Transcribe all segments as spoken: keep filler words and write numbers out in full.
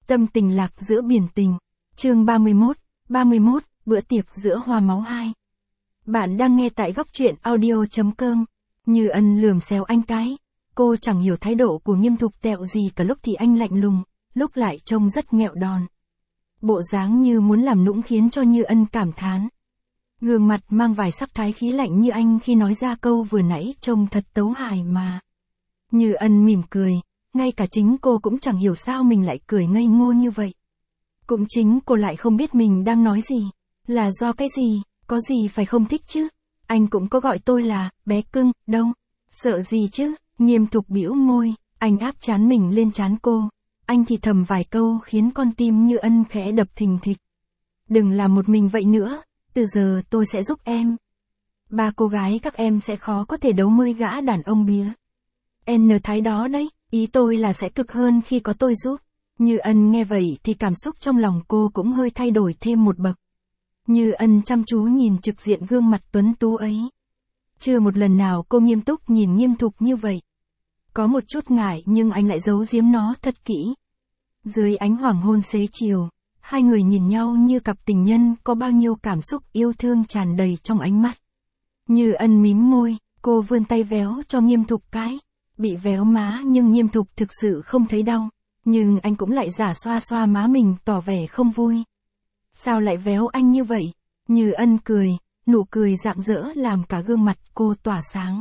Tâm tình lạc giữa biển tình. Chương ba mươi mốt, ba mươi mốt, bữa tiệc giữa hoa máu hai. Bạn đang nghe tại góc truyện audio chấm com. Như Ân lườm xéo anh cái. Cô chẳng hiểu thái độ của Nghiêm Thục tẹo gì cả, lúc thì anh lạnh lùng, lúc lại trông rất nghẹo đòn. Bộ dáng như muốn làm nũng khiến cho Như Ân cảm thán. Gương mặt mang vài sắc thái khí lạnh như anh khi nói ra câu vừa nãy trông thật tấu hài mà. Như Ân mỉm cười, ngay cả chính cô cũng chẳng hiểu sao mình lại cười ngây ngô như vậy. Cũng chính cô lại không biết mình đang nói gì, là do cái gì, có gì phải không thích chứ. Anh cũng có gọi tôi là bé cưng đâu, sợ gì chứ. Nghiêm Thục bĩu môi, anh áp trán mình lên trán cô, anh thì thầm vài câu khiến con tim Như Ân khẽ đập thình thịch. Đừng làm một mình vậy nữa, từ giờ tôi sẽ giúp em. Ba cô gái các em sẽ khó có thể đấu mươi gã đàn ông bía N thái đó đấy, ý tôi là sẽ cực hơn khi có tôi giúp. Như Ân nghe vậy thì cảm xúc trong lòng cô cũng hơi thay đổi thêm một bậc. Như Ân chăm chú nhìn trực diện gương mặt tuấn tú ấy. Chưa một lần nào cô nghiêm túc nhìn Nghiêm Thục như vậy. Có một chút ngại nhưng anh lại giấu giếm nó thật kỹ. Dưới ánh hoàng hôn xế chiều, hai người nhìn nhau như cặp tình nhân, có bao nhiêu cảm xúc yêu thương tràn đầy trong ánh mắt. Như Ân mím môi, cô vươn tay véo cho Nghiêm Thục cái. Bị véo má nhưng Nghiêm Thục thực sự không thấy đau, nhưng anh cũng lại giả xoa xoa má mình tỏ vẻ không vui. Sao lại véo anh như vậy? Như Ân cười, nụ cười rạng rỡ làm cả gương mặt cô tỏa sáng.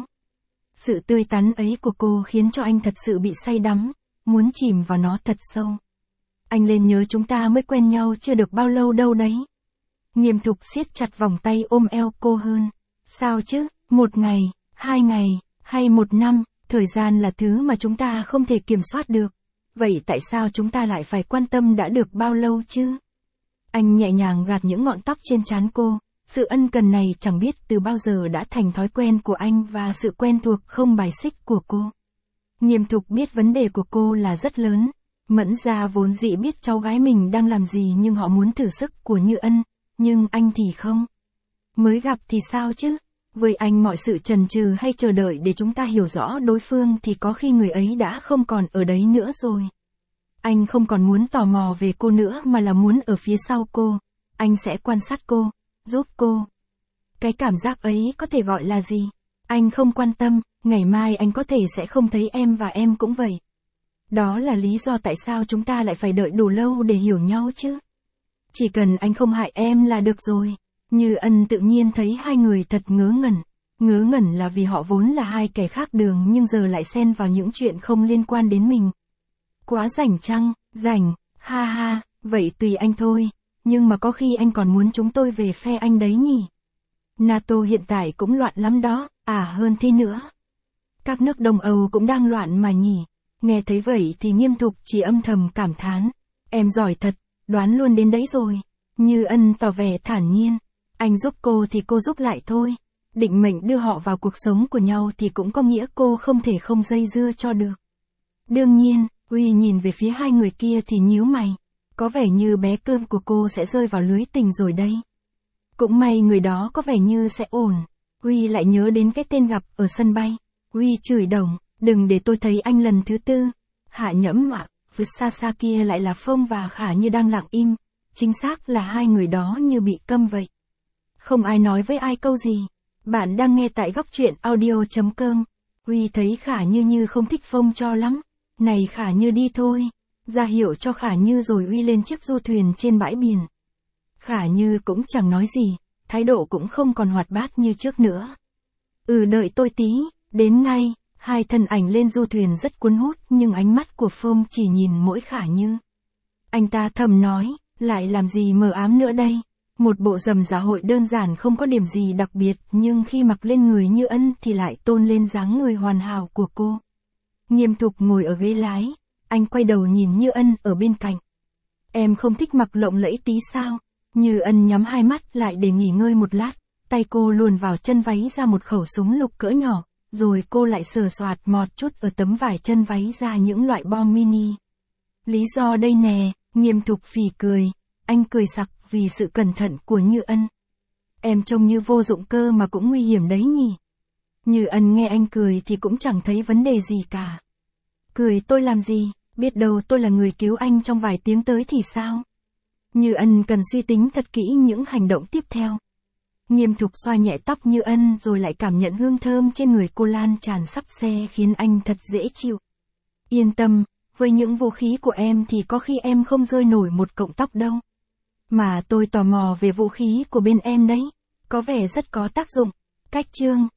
Sự tươi tắn ấy của cô khiến cho anh thật sự bị say đắm, muốn chìm vào nó thật sâu. Anh lên nhớ chúng ta mới quen nhau chưa được bao lâu đâu đấy. Nghiêm Thục siết chặt vòng tay ôm eo cô hơn. Sao chứ, một ngày, hai ngày, hay một năm, thời gian là thứ mà chúng ta không thể kiểm soát được. Vậy tại sao chúng ta lại phải quan tâm đã được bao lâu chứ? Anh nhẹ nhàng gạt những ngọn tóc trên trán cô. Sự ân cần này chẳng biết từ bao giờ đã thành thói quen của anh và sự quen thuộc không bài xích của cô. Nghiêm Thục biết vấn đề của cô là rất lớn. Mẫn gia vốn dĩ biết cháu gái mình đang làm gì nhưng họ muốn thử sức của Như Ân, nhưng anh thì không. Mới gặp thì sao chứ? Với anh mọi sự chần chừ hay chờ đợi để chúng ta hiểu rõ đối phương thì có khi người ấy đã không còn ở đấy nữa rồi. Anh không còn muốn tò mò về cô nữa mà là muốn ở phía sau cô. Anh sẽ quan sát cô, giúp cô. Cái cảm giác ấy có thể gọi là gì? Anh không quan tâm, ngày mai anh có thể sẽ không thấy em và em cũng vậy. Đó là lý do tại sao chúng ta lại phải đợi đủ lâu để hiểu nhau chứ. Chỉ cần anh không hại em là được rồi. Như Ân tự nhiên thấy hai người thật ngớ ngẩn. Ngớ ngẩn là vì họ vốn là hai kẻ khác đường nhưng giờ lại xen vào những chuyện không liên quan đến mình. Quá rảnh chăng? Rảnh, ha ha, vậy tùy anh thôi. Nhưng mà có khi anh còn muốn chúng tôi về phe anh đấy nhỉ? NATO hiện tại cũng loạn lắm đó, à hơn thế nữa. Các nước Đông Âu cũng đang loạn mà nhỉ? Nghe thấy vậy thì Nghiêm Thục chỉ âm thầm cảm thán. Em giỏi thật, đoán luôn đến đấy rồi. Như Ân tỏ vẻ thản nhiên. Anh giúp cô thì cô giúp lại thôi. Định mệnh đưa họ vào cuộc sống của nhau thì cũng có nghĩa cô không thể không dây dưa cho được. Đương nhiên, Uy nhìn về phía hai người kia thì nhíu mày. Có vẻ như bé cơm của cô sẽ rơi vào lưới tình rồi đây. Cũng may người đó có vẻ như sẽ ổn. Uy lại nhớ đến cái tên gặp ở sân bay. Uy chửi đồng, đừng để tôi thấy anh lần thứ tư. Hạ Nhẫm ạ, vượt xa xa kia lại là Phong và Khả Như đang lặng im. Chính xác là hai người đó như bị câm vậy. Không ai nói với ai câu gì. Bạn đang nghe tại góc truyện audio chấm com. Uy thấy Khả Như như không thích Phong cho lắm. Này Khả Như đi thôi. Ra hiệu cho Khả Như rồi Uy lên chiếc du thuyền trên bãi biển. Khả Như cũng chẳng nói gì, thái độ cũng không còn hoạt bát như trước nữa. Ừ đợi tôi tí, đến ngay. Hai thân ảnh lên du thuyền rất cuốn hút nhưng ánh mắt của Phong chỉ nhìn mỗi Khả Như. Anh ta thầm nói, lại làm gì mờ ám nữa đây. Một bộ rầm rà hội đơn giản không có điểm gì đặc biệt nhưng khi mặc lên người Như Ân thì lại tôn lên dáng người hoàn hảo của cô. Nghiêm Thục ngồi ở ghế lái, anh quay đầu nhìn Như Ân ở bên cạnh. Em không thích mặc lộng lẫy tí sao? Như Ân nhắm hai mắt lại để nghỉ ngơi một lát, tay cô luồn vào chân váy ra một khẩu súng lục cỡ nhỏ, rồi cô lại sờ soạt mọt chút ở tấm vải chân váy ra những loại bom mini. Lý do đây nè, Nghiêm Thục phì cười, anh cười sặc vì sự cẩn thận của Như Ân. Em trông như vô dụng cơ mà cũng nguy hiểm đấy nhỉ. Như Ân nghe anh cười thì cũng chẳng thấy vấn đề gì cả. Cười tôi làm gì, Biết đâu tôi là người cứu anh trong vài tiếng tới thì sao? Như Ân cần suy tính thật kỹ những hành động tiếp theo. Nghiêm Thục xoa nhẹ tóc Như Ân rồi lại cảm nhận hương thơm trên người cô lan tràn sắp xe khiến anh thật dễ chịu. Yên tâm, với những vũ khí của em thì có khi em không rơi nổi một cọng tóc đâu. Mà tôi tò mò về vũ khí của bên em đấy, có vẻ rất có tác dụng. Cách chương